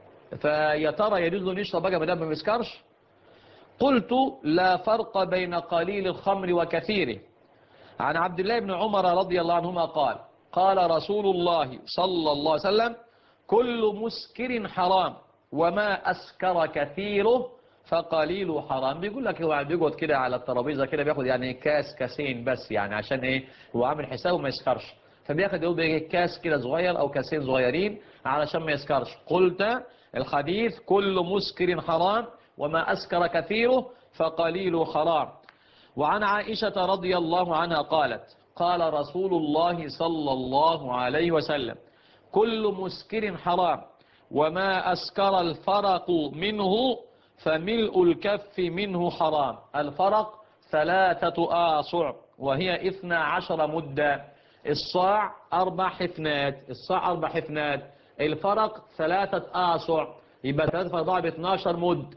فيا ترى يجوز له يشرب بقى ما دام ما بيسكرش؟ قلت: لا فرق بين قليل الخمر وكثيره. عن عبد الله بن عمر رضي الله عنهما قال: قال رسول الله صلى الله عليه وسلم: كل مسكر حرام، وما أسكر كثيره فقليل حرام. بيقول لك هو بيقعد كده على الترابيزة كده بياخد يعني كاسين بس، يعني عشان هو عامل حسابه ما يسكرش، فبياخد يقول كاس كده صغير أو كاسين صغيرين علشان ما يسكرش. قلت الحديث: كل مسكر حرام، وما أسكر كثيره فقليل حرام. وعن عائشة رضي الله عنها قالت: قال رسول الله صلى الله عليه وسلم: كل مسكر حرام، وما أسكر الفرق منه فملء الكف منه حرام. الفرق 3 آصع وهي 12 مدة. الصاع 4 حفنات، الصاع 4 حفنات، الفرق 3 آصع، يبقى 3 في 4 ب12 مد.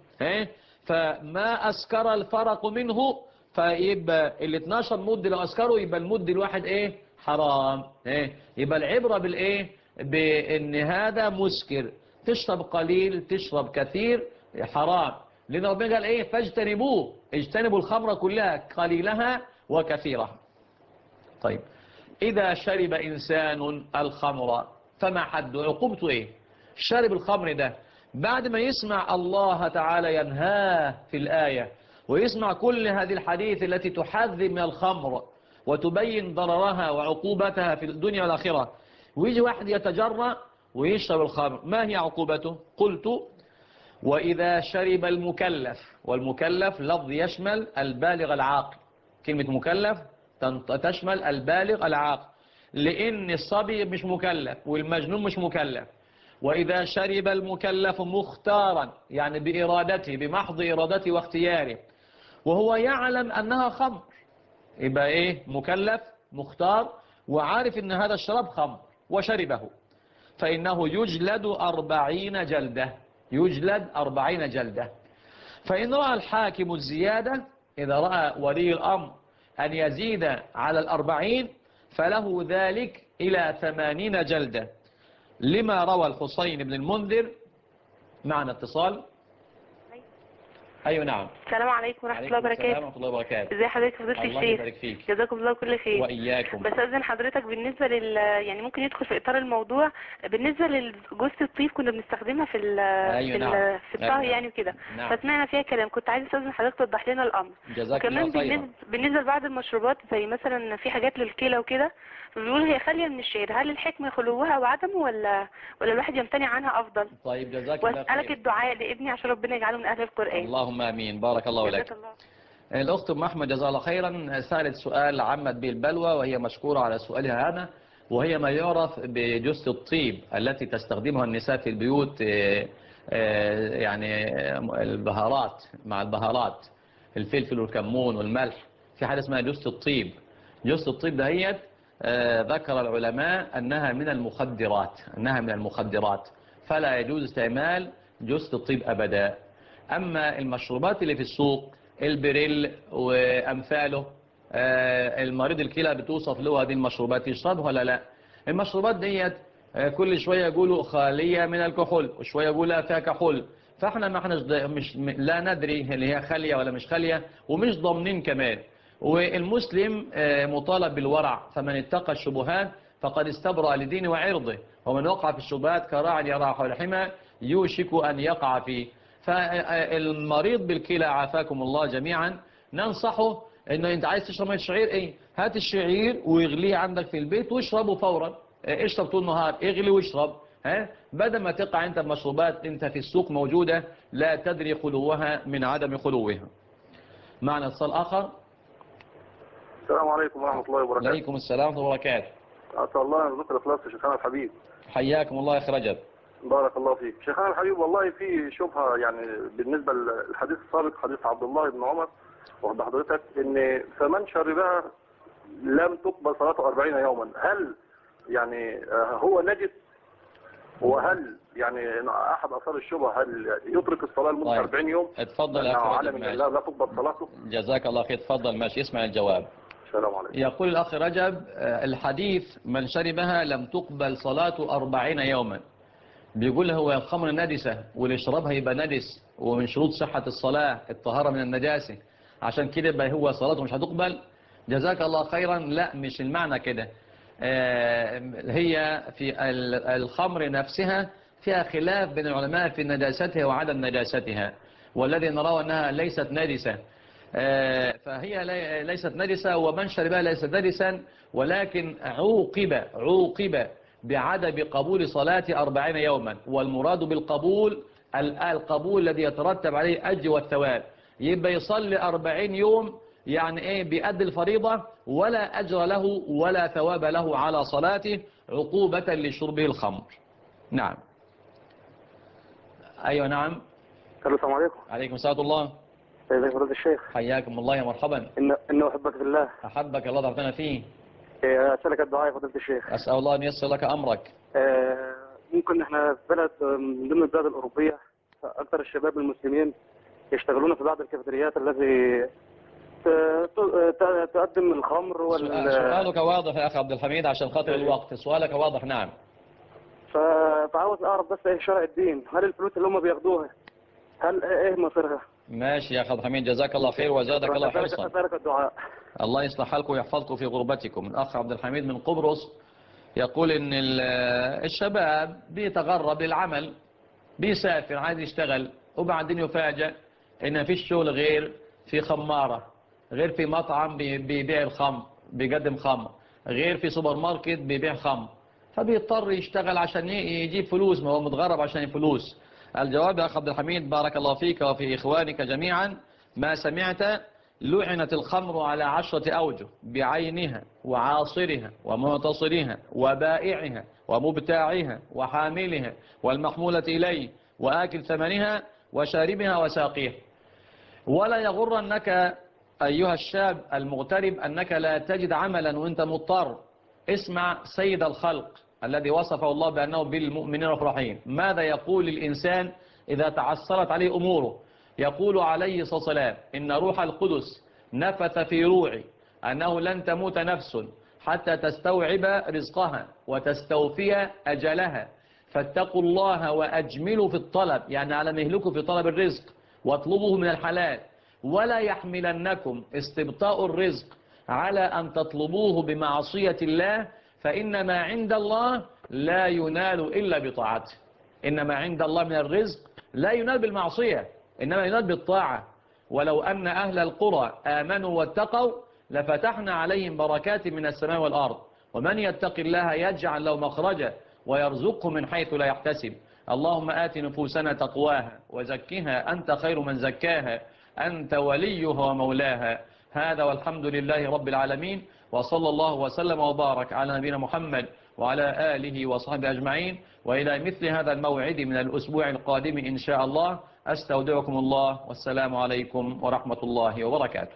فما أسكر الفرق منه فيبقى ال 12 مد لو أسكروا يبقى المد الواحد حرام. يبقى العبرة بأن هذا مسكر، تشرب قليل تشرب كثير حرام، لأن ربنا قال فاجتنبوه، اجتنبوا الخمر كلها قليلها وكثيرها. طيب، إذا شرب إنسان الخمر فما حد عقوبته شرب الخمر ده بعد ما يسمع الله تعالى ينهاه في الآية ويسمع كل هذه الحديث التي تحذر من الخمر وتبين ضررها وعقوبتها في الدنيا والآخرة، ويجي واحد يتجرأ ويشرب الخمر، ما هي عقوبته؟ قلت: وإذا شرب المكلف، والمكلف لفظ يشمل البالغ العاقل، كلمة مكلف تشمل البالغ العاقل، لأن الصبي مش مكلف والمجنون مش مكلف. وإذا شرب المكلف مختارا يعني بإرادته بمحض إرادته واختياره وهو يعلم أنها خمر، يبقى إيه؟ مكلف مختار وعارف أن هذا الشراب خمر وشربه، فإنه يجلد 40 جلدة، يجلد 40 جلدة. فإن رأى الحاكم الزيادة، إذا رأى ولي الأمر أن يزيد على 40 فله ذلك إلى 80 جلدة، لما روى الحسين بن المنذر. معنا اتصال. أيوة نعم. السلام عليكم ورحمة الله وبركاته. السلام ورحمة الله وبركاته. ازي حضرتك فضيلة الشيخ؟ الله يبارك فيك. جزاكم الله كل خير. وإياكم. بس أذن حضرتك بالنسبة يعني ممكن يدخل في إطار الموضوع، بالنسبة لجوزة الطيب كنا بنستخدمها في أيوة نعم. في الطهي يعني وكده. نعم. فسمعنا فيها كلام، كنت عايز أستاذن حضرتك توضح لنا الأمر. جزاك الله خيرا. بالنسبة لبعض المشروبات زي مثلا في حاجات للكلى وكده بيقول هي خالية من الشعير، هل الحكمة خلوها وعدمه ولا الواحد يمتنع عنها أفضل؟ طيب جزاك الله خير. وأسألك الدعاء لابني عشان ربنا يجعله من أهل القرآن. اللهم آمين. بارك الله لك. الأخت أم أحمد جزاها الله خيرا سألت سؤال عمت به البلوى، وهي مشكورة على سؤالها هذا، وهي ما يعرف بجثة الطيب التي تستخدمها النساء في البيوت، يعني البهارات، مع البهارات الفلفل والكمون والملح، في حاجة اسمها جثة الطيب. جثة الطيب دهيت ذكر العلماء أنها من المخدرات، أنها من المخدرات، فلا يجوز استعمال جثة الطيب أبدا. أما المشروبات اللي في السوق البريل وأمثاله، المريض الكلى بتوصف له هذه المشروبات يشربها ولا لا؟ المشروبات ديت كل شوية يقولوا خالية من الكحول وشوية يقولوا فيها كحول، فاحنا ما احناش لا ندري هل هي خالية ولا مش خالية ومش ضامنين كمان. والمسلم مطالب بالورع، فمن اتقى الشبهات فقد استبرأ لدينه وعرضه، ومن وقع في الشبهات كراع يرى حول الحمى يوشك أن يقع فيه. فالمريض بالكلى عافاكم الله جميعا ننصحه انه انت عايز تشرب الشعير ايه؟ هات الشعير واغليه عندك في البيت واشربه فورا، اشرب طول النهار، اغلي واشرب، بدل ما تقع انت بمشروبات انت في السوق موجودة لا تدري خلوها من عدم خلوها. معنا اتصال اخر. السلام عليكم ورحمة الله وبركاته. عليكم السلام ورحمة الله وبركاته. أسأل الله أن يرزقك الإخلاص يا شيخنا الحبيب. حياكم الله يا أخي رجب. بارك الله فيك. شيخنا الحبيب والله في شبهة يعني بالنسبة للحديث السابق، حديث عبد الله بن عمر وعند حضرتك إن فمن شربها لم تقبل صلاته 40 يوما، هل يعني هو نجس؟ وهل يعني أحد أثار الشبهة هل يترك الصلاة لمدة 40 يوم؟ اتفضل يا أخي رجب. ماشي. لا تقبل صلاته. جزاك الله خير. اتفضل ماشي اسمع الجواب. السلام عليكم. يقول الأخ رجب الحديث من شربها لم تقبل صلاته 40 يوما، بيقول هو الخمر نجسة واللي يشربها يبقى نجس، ومن شروط صحة الصلاة الطهارة من النجاسة، عشان كده يبقى هو صلاته مش هتقبل. جزاك الله خيرا. لا مش المعنى كده. هي في الخمر نفسها فيها خلاف بين العلماء في نجاستها وعدم نجاستها، والذي نراه أنها ليست نجسة، فهي ليست نجسة، ومن شربها ليست نجسا، ولكن عوقب بعدم قبول صلاة 40 يوما، والمراد بالقبول القبول الذي يترتب عليه أجر والثواب، يبقى يصلي 40 يوم يعني ايه بيأدي الفريضة ولا أجر له ولا ثواب له على صلاته عقوبة لشربه الخمر. نعم. أيوة نعم. السلام عليكم. عليكم السلام الله. ازيك يا فضيلة الشيخ؟ حياكم الله يا مرحبا. إنه أحبك في الله. أحبك الله ضعفنا فيه. أسألك الدعاء يا فضيلة الشيخ. أسأل الله أن ييسر لك أمرك. ممكن احنا في بلد من ضمن البلاد الأوروبية أكثر الشباب المسلمين يشتغلون في بعض الكافيتريات التي تقدم الخمر سؤالك واضح يا أخي عبد الحميد عشان خاطر الوقت، سؤالك واضح. نعم. فعاوز أعرف بس إيه شرع الدين، هل الفلوس اللي هم بياخدوها هل إيه مصيرها؟ ماشي يا أخي عبد الحميد جزاك الله خير وزادك الله حرصا. أسألك الدعاء. الله يصلح حالكم ويحفظكم في غربتكم. الأخ عبد الحميد من قبرص يقول إن الشباب بيتغرب للعمل، بيسافر عايز يشتغل، وبعدين يفاجأ إن فيش شغل غير في خمارة، غير في مطعم بيبيع الخمر بيقدم خمر، غير في سوبر ماركت بيبيع خمر، فبيضطر يشتغل عشان يجيب فلوس، ما هو متغرب عشان الفلوس. الجواب يا أخ عبد الحميد بارك الله فيك وفي إخوانك جميعا، ما سمعت لعنت الخمر على 10 أوجه بعينها وعاصرها ومعتصرها وبائعها ومبتاعها وحاملها والمحمولة إليه وآكل ثمنها وشاربها وساقيها. ولا يغرنك أيها الشاب المغترب أنك لا تجد عملا وانت مضطر. اسمع سيد الخلق الذي وصفه الله بأنه بالمؤمنين رحيم، ماذا يقول الإنسان إذا تعثرت عليه أموره؟ يقول عليه الصلاة والسلام: إن روح القدس نفث في روعي أنه لن تموت نفس حتى تستوعب رزقها وتستوفي أجلها، فاتقوا الله وأجملوا في الطلب، يعني على مهلكم في طلب الرزق، واطلبوه من الحلال، ولا يحملنكم استبطاء الرزق على أن تطلبوه بمعصية الله، فإن ما عند الله لا ينال إلا بطاعته. إنما عند الله من الرزق لا ينال بالمعصية، إنما ينال بالطاعة. ولو أن أهل القرى آمنوا واتقوا لفتحنا عليهم بركات من السماء والأرض، ومن يتق الله يجعل له مخرجا ويرزقه من حيث لا يحتسب. اللهم آت نفوسنا تقواها وزكها أنت خير من زكاها أنت وليها ومولاها. هذا والحمد لله رب العالمين، وصلى الله وسلم وبارك على نبينا محمد وعلى آله وصحبه أجمعين. وإلى مثل هذا الموعد من الأسبوع القادم إن شاء الله، أستودعكم الله، والسلام عليكم ورحمة الله وبركاته.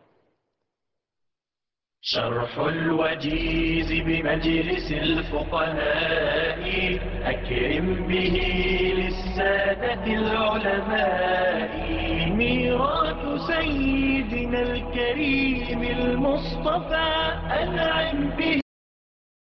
شرح الوجيز بمجلس الفقهاء أكرم به للسادة العلماء. ميراث سيدنا الكريم المصطفى أنعم به.